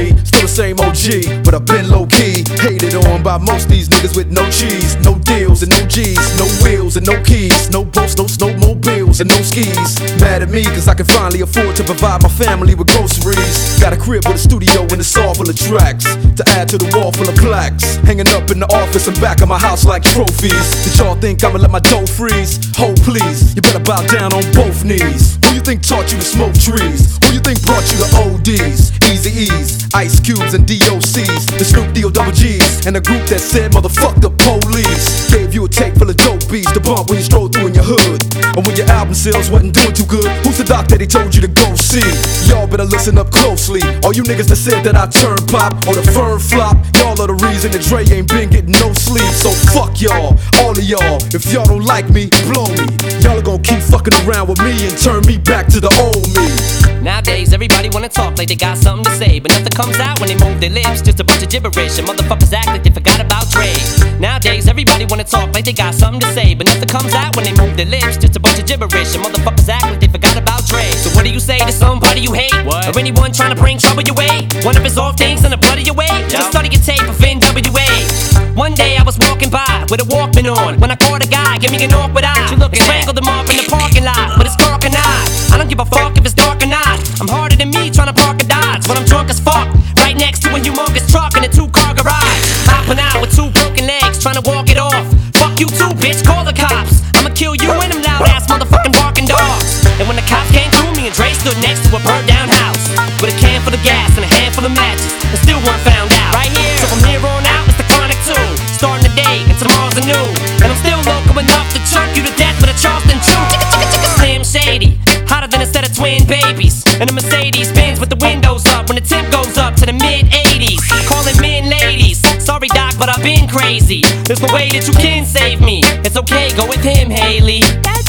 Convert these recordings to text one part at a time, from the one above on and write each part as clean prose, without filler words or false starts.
me, still the same OG, but I've been low-key. Hated on by most these niggas with no cheese, no deals and no G's, no wheels and no keys, no boats, no snowmobiles and no skis. Mad at me cause I can finally afford to provide my family with groceries. Got a crib with a studio and a saw full of tracks to add to the wall full of plaques, hanging up in the office and back of my house like trophies. Did y'all think I'ma let my dough freeze? Ho please, you better bow down on both knees. Who you think taught you to smoke trees? Who you think brought you to ODs, Eazy-E's, Ice Cubes and DOC's, the Snoop D-O double G's, and a group that said motherfuck the police. Gave you a tape full of dope beats to bump when you stroll through in your hood, and when your album sales wasn't doing too good, who's the doc that he told you to go see? Y'all better listen up closely. All you niggas that said that I turn pop or the firm flop, y'all are the reason that Dre ain't been getting no sleep. So fuck y'all, all of y'all. If y'all don't like me, blow me. Y'all are gonna keep fucking around with me and turn me back to the old me. Nowadays everybody wanna talk like they got something to say, but nothing comes out when they move their lips, just a bunch of gibberish. And motherfuckers act like they forgot about Dre. Nowadays everybody wanna talk like they got something to say, but nothing comes out when they move their lips, just a bunch of gibberish. And motherfuckers act like they forgot about Dre. So what do you say to somebody you hate? What? Or anyone trying to bring trouble your way? One of his off things in the blood of your way? Just study your tape of NWA. One day I was walking by with a Walkman on when I caught a guy give me an awkward eye. And strangled him up in the parking lot with his cork and I don't give a fuck if it's dark or not. I'm harder than me trying to park a Dodge when I'm drunk as fuck, right next to a humongous truck in a 2-car garage. Hopping out with 2 broken legs trying to walk it off. Fuck you too, bitch, call the cops. I'ma kill you and them loud ass motherfucking barking dogs. And when the cops came through, me and Dre stood next to a burned down house with a can full of gas and a handful of matches, and still weren't found out. Right here, so from here on out, it's the Chronic 2. Starting the day and tomorrow's a new. And I'm still local enough to choke you to death with a Charleston chew. Slim Shady, hotter than a set of twin babies. And a Mercedes Benz with the windows up when the temp goes up to the mid-80s. Calling men ladies, sorry doc, but I've been crazy. There's no way that you can save me. It's okay, go with him, Haley.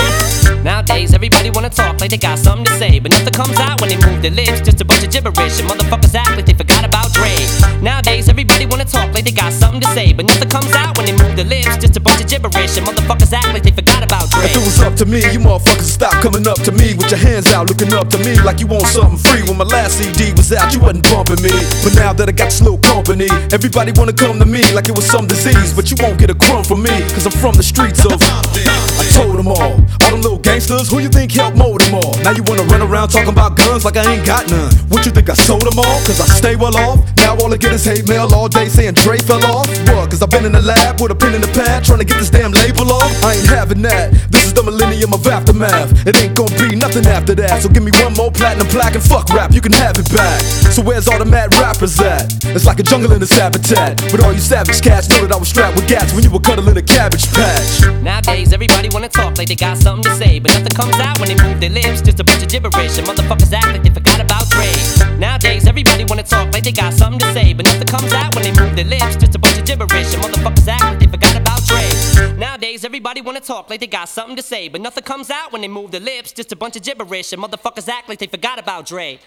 Nowadays everybody wanna talk like they got something to say, but nothing comes out when they move their lips, just a bunch of gibberish. And motherfuckers act like they forgot about Dre. Nowadays everybody wanna talk like they got something to say, but nothing comes out when they move their lips, just a bunch of gibberish. And motherfuckers act like they forgot about Dre. If it was up to me, you motherfuckers stop coming up to me with your hands out, looking up to me like you want something free. When my last CD was out, you wasn't bumping me, but now that I got this little company, everybody wanna come to me like it was some disease. But you won't get a crumb from me, cause I'm from the streets of I told them all them little gangsters, who you think helped mold them all? Now you wanna run around talking about guns like I ain't got none. What you think I sold them all? Cause I stay well off. Now all I get is hate mail all day saying Dre fell off. What? Cause I've been in the lab with a pen in the pad trying to get this damn label off. I ain't having that. This is the millennium of aftermath. It ain't gonna be nothing after that. So give me one more platinum plaque and fuck rap, you can have it back. So where's all the mad rappers at? It's like a jungle in this habitat. With all you savage cats, know that I was strapped with gats when you were cuddling a cabbage patch. Nowadays everybody wanna talk like they got something to say, but nothing comes out when they move their lips, just a bunch of gibberish. And motherfuckers act like they forgot about Dre. Nowadays everybody wanna talk like they got something to say, but nothing comes out when they move their lips, just a bunch of gibberish. And motherfuckers act like they forgot about Dre. Nowadays everybody wanna talk like they got something to say, but nothing comes out when they move their lips, just a bunch of gibberish. And motherfuckers act like they forgot about Dre.